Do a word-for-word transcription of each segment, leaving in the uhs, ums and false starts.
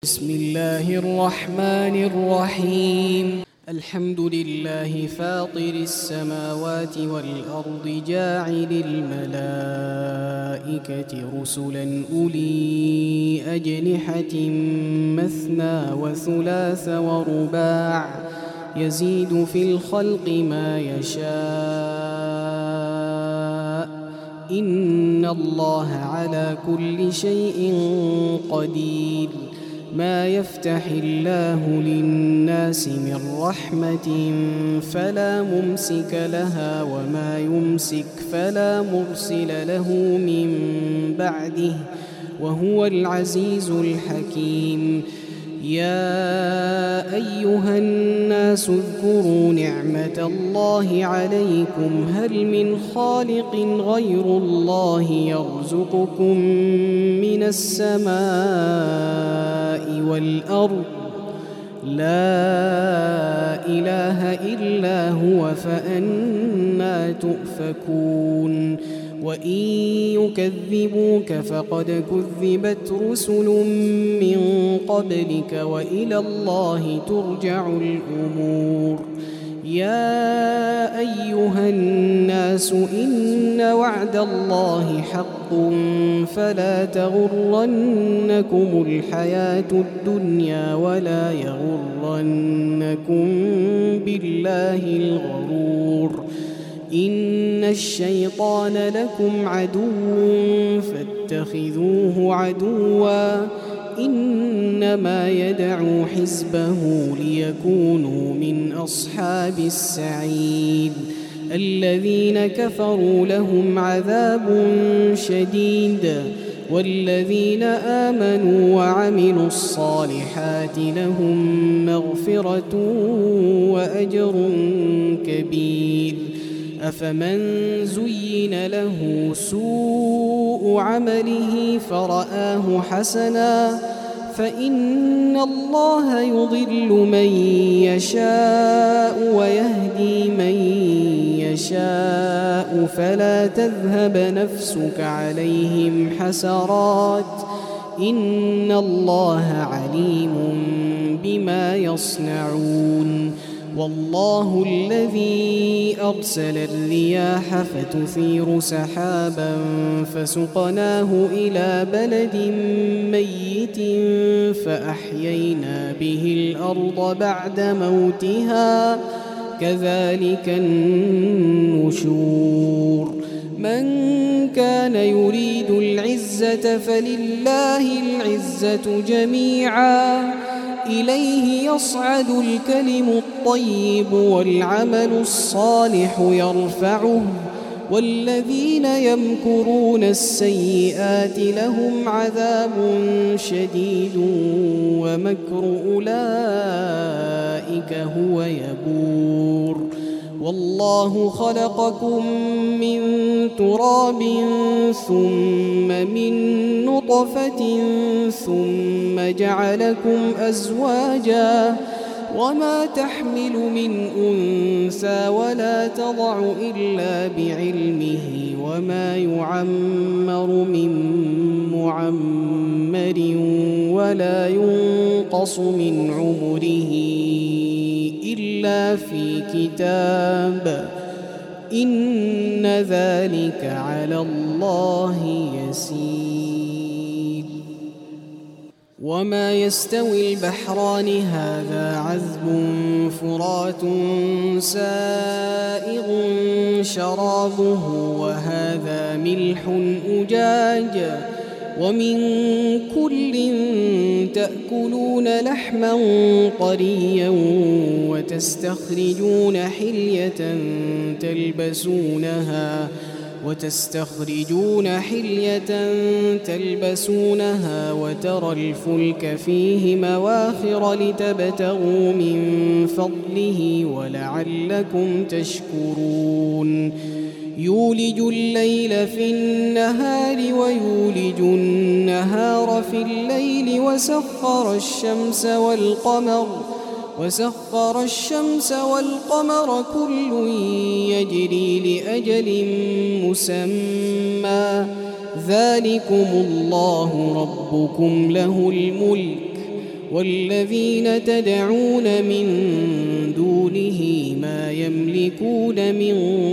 بسم الله الرحمن الرحيم. الحمد لله فاطر السماوات والأرض جاعل الملائكة رسلا أولي أجنحة مثنى وثلاث ورباع يزيد في الخلق ما يشاء إن الله على كل شيء قدير. ما يفتح الله للناس من رحمة فلا ممسك لها وما يمسك فلا مرسل له من بعده وهو العزيز الحكيم. يا أيها الناس اذكروا نعمة الله عليكم هل من خالق غير الله يرزقكم من السماء والأرض لا إله إلا هو فأنى تؤفكون. وإن يكذبوك فقد كذبت رسل من قبلك وإلى الله ترجع الأمور. يا أيها الناس إن وعد الله حق فلا تغرنكم الحياة الدنيا ولا يغرنكم بالله الغرور. إن الشيطان لكم عدو فاتخذوه عدوا إنما يدعو حزبه ليكونوا من أصحاب السعير. الذين كفروا لهم عذاب شديد والذين آمنوا وعملوا الصالحات لهم مغفرة وأجر كبير. أفمن زين له سوء عمله فرآه حسنا فإن الله يضل من يشاء ويهدي من يشاء فلا تذهب نفسك عليهم حسرات إن الله عليم بما يصنعون. والله الذي أرسل الرياح فتثير سحابا فسقناه إلى بلد ميت فأحيينا به الأرض بعد موتها كذلك النشور. من كان يريد العزة فلله العزة جميعا إليه يصعد الكلم الطيب والعمل الصالح يرفعه والذين يمكرون السيئات لهم عذاب شديد ومكر أولئك هو يبور. والله خلقكم من تراب ثم من نطفة ثم جعلكم أزواجا وما تحمل من أنثى ولا تضع إلا بعلمه وما يعمر من معمر ولا ينقص من عمره إلا في كتاب إن ذلك على الله يسير. وما يستوي البحران هذا عذب فرات سائغ شرابه وهذا ملح أجاج ومن كل تأكلون لحما طريا وتستخرجون حلية تلبسونها وتستخرجون حلية تلبسونها وترى الفلك فيه مواخر لتبتغوا من فضله ولعلكم تشكرون. يولج الليل في النهار ويولج النهار في الليل وسخر الشمس والقمر وسخر الشمس والقمر كل يجري لأجل مسمى ذلكم الله ربكم له الملك والذين تدعون من دونه ما يملكون من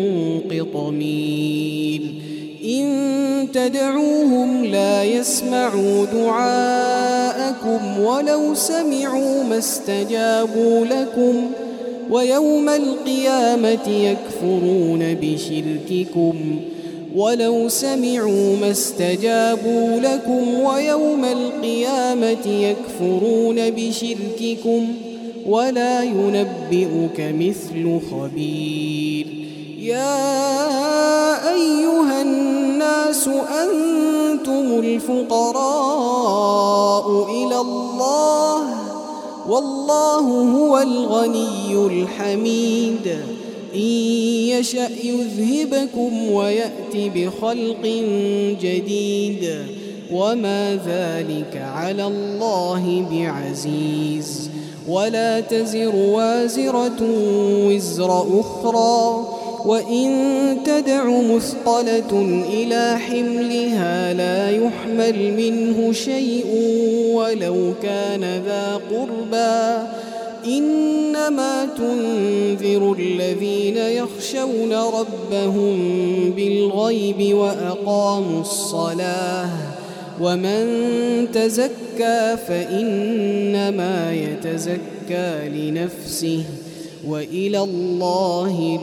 قطمير إن تدعوهم لا يسمعوا دعاءكم ولو سمعوا ما استجابوا لكم ويوم القيامة يكفرون بشرككم ولو سمعوا ما استجابوا لكم ويوم القيامة يكفرون بشرككم ولا ينبئك مثل خبير يا أيها الناس أنتم الفقراء إلى الله والله هو الغني الحميد إن يشأ يذهبكم ويأت بخلق جديد وما ذلك على الله بعزيز ولا تزر وازرة وزر أخرى وإن تدع مثقلة إلى حملها لا يحمل منه شيء ولو كان ذا قربى إنما تنذر الذين يخشون ربهم بالغيب وأقاموا الصلاة ومن تزكى فإنما يتزكى لنفسه وإلى الله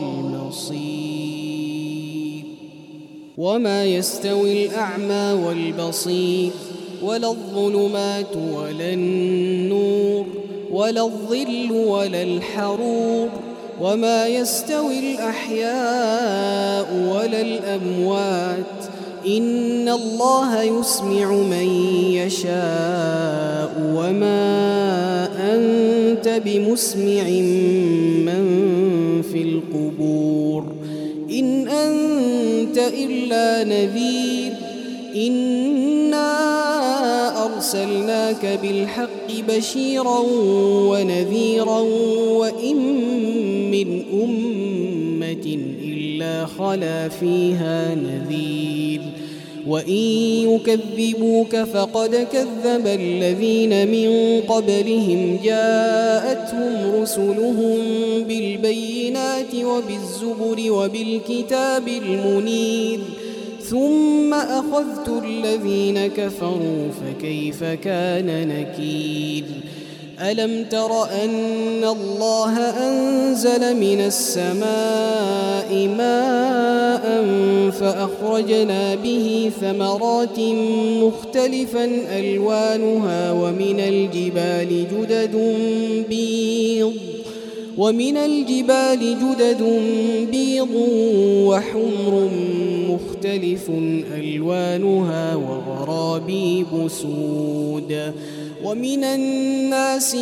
المصير وما يستوي الأعمى والبصير ولا الظلمات ولا النور ولا الظل ولا الحرور وما يستوي الأحياء ولا الأموات إن الله يسمع من يشاء وما أنت بمسمع من في القبور إن أنت إلا نذير إنا أرسلناك بالحق بشيرا ونذيرا وإن من أمة إلا خلا فيها نذير وإن يكذبوك فقد كذب الذين من قبلهم جاءتهم رسلهم بالبينات وبالزبر وبالكتاب المنير ثم أخذت الذين كفروا فكيف كان نكير ألم تر أن الله أنزل من السماء ماء فأخرجنا به ثمرات مختلفا ألوانها ومن الجبال جدد بيض ومن الجبال جدد بيض وحمر مختلف ألوانها وغرابيب سود ومن الناس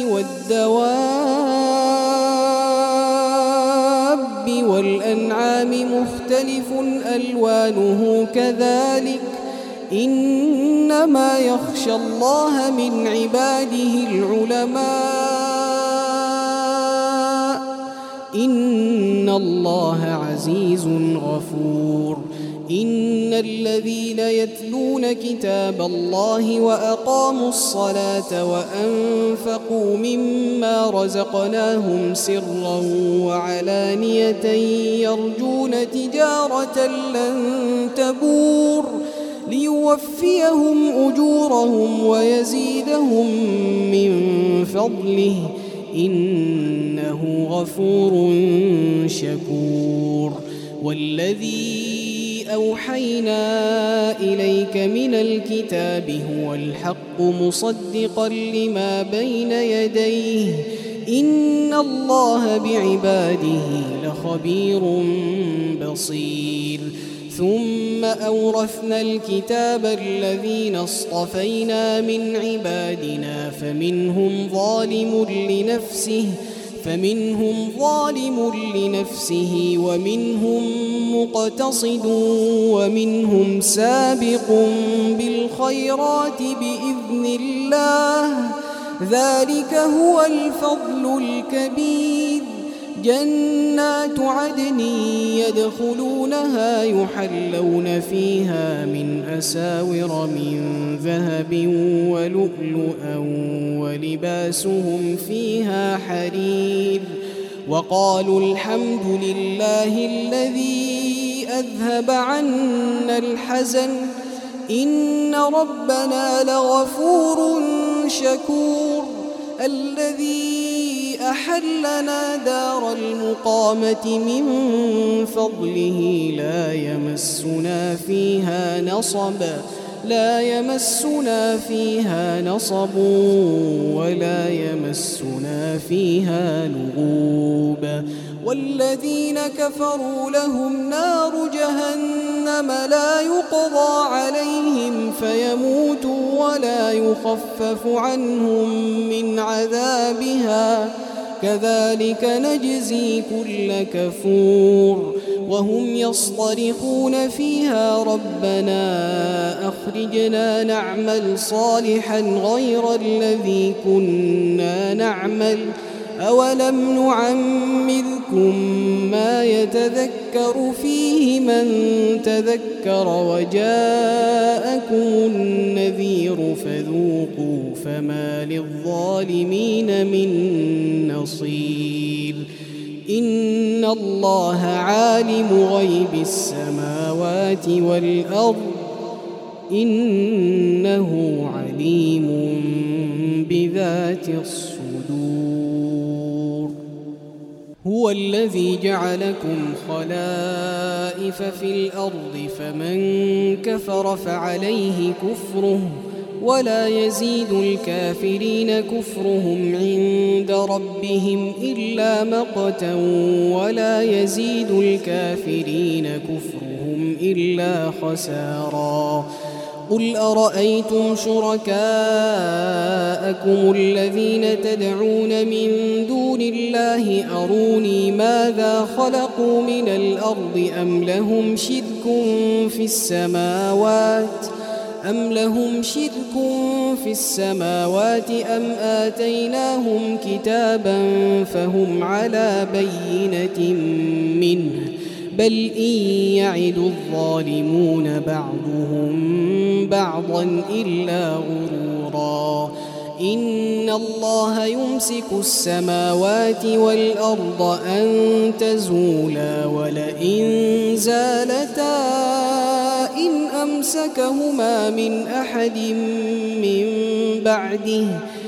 والدواب والأنعام مختلف ألوانه كذلك إنما يخشى الله من عباده العلماء إن الله عزيز غفور إن الذين يتلون كتاب الله وأقاموا الصلاة وأنفقوا مما رزقناهم سرا وعلانية يرجون تجارة لن تبور ليوفيهم أجورهم ويزيدهم من فضله إنه غفور شكور والذي أوحينا إليك من الكتاب هو الحق مصدقا لما بين يديه إن الله بعباده لخبير بصير ثم أورثنا الكتاب الذين اصطفينا من عبادنا فمنهم ظالم لنفسه فمنهم ظالم لنفسه ومنهم مقتصد ومنهم سابق بالخيرات بإذن الله ذلك هو الفضل الكبير جنات عدن يدخلونها يحلون فيها من أساور من ذهب ولؤلؤا ولباسهم فيها حرير وقالوا الحمد لله الذي أذهب عنا الحزن إن ربنا لغفور شكور الذي أحلنا دار المقامة من فضله لا يمسنا فيها نصب لا يمسنا فيها نصب ولا يمسنا فيها لغوب والذين كفروا لهم نار جهنم لا يقضى عليهم فيموتوا ولا يخفف عنهم من عذابها كذلك نجزي كل كفور وهم يصطرخون فيها ربنا أخرجنا نعمل صالحا غير الذي كنا نعمل أولم نعمركم ما يتذكر فيه من تذكر وجاءكم النذير فذوقوا فما للظالمين من نصير إن الله عالم غيب السماوات والأرض إنه عليم بذات الصدور هو الذي جعلكم خلائف في الأرض فمن كفر فعليه كفره ولا يزيد الكافرين كفرهم عند ربهم إلا مقتا ولا يزيد الكافرين كفرهم إلا خسارا قل أرأيتم شركاءكم الذين تدعون من دون الله أروني ماذا خلقوا من الأرض أم لهم شرك في السماوات أم لهم شرك في السماوات أم آتيناهم كتابا فهم على بينة منه بل إن يعد الظالمون بعضهم بعضا إلا غرورا إن الله يمسك السماوات والأرض أن تزولا ولئن زالتا إن أمسكهما من أحد من بعده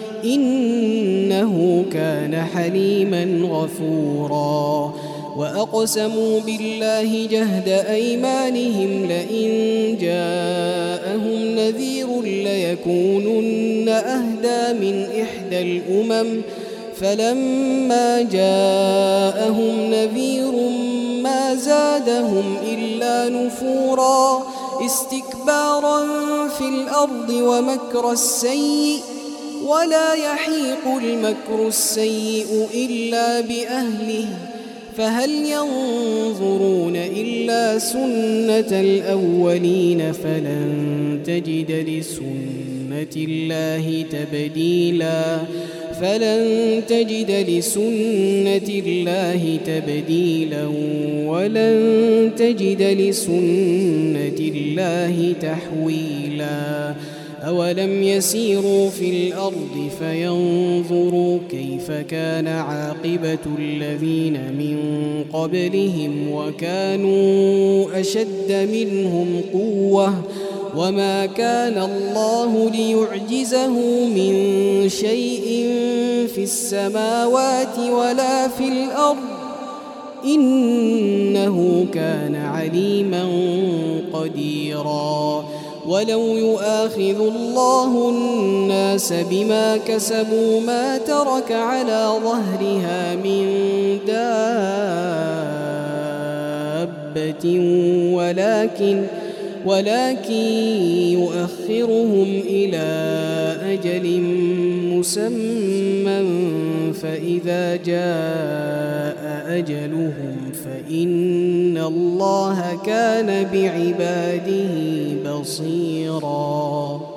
إنه كان حليما غفورا وأقسموا بالله جهد أيمانهم لئن جاءهم نذير ليكونن أهدى من إحدى الأمم فلما جاءهم نذير ما زادهم إلا نفورا استكبارا في الأرض ومكر السيء ولا يحيق المكر السيء إلا بأهله فهل ينظرون إلا سنة الأولين فلن تجد لسنة الله تبديلا فلن تجد لسنة الله تبديلا ولن تجد لسنة الله تحويلا أولم يسيروا في الأرض فينظروا كيف كان عاقبة الذين من قبلهم وكانوا أشد منهم قوة وما كان الله ليعجزه من شيء في السماوات ولا في الأرض إنه كان عليما قديرا ولو يؤاخذ الله الناس بما كسبوا ما ترك على ظهرها من دابة ولكن ولكن يؤخرهم إلى أجل مسمى فإذا جاء أجلهم فإن الله كان بعباده بصيراً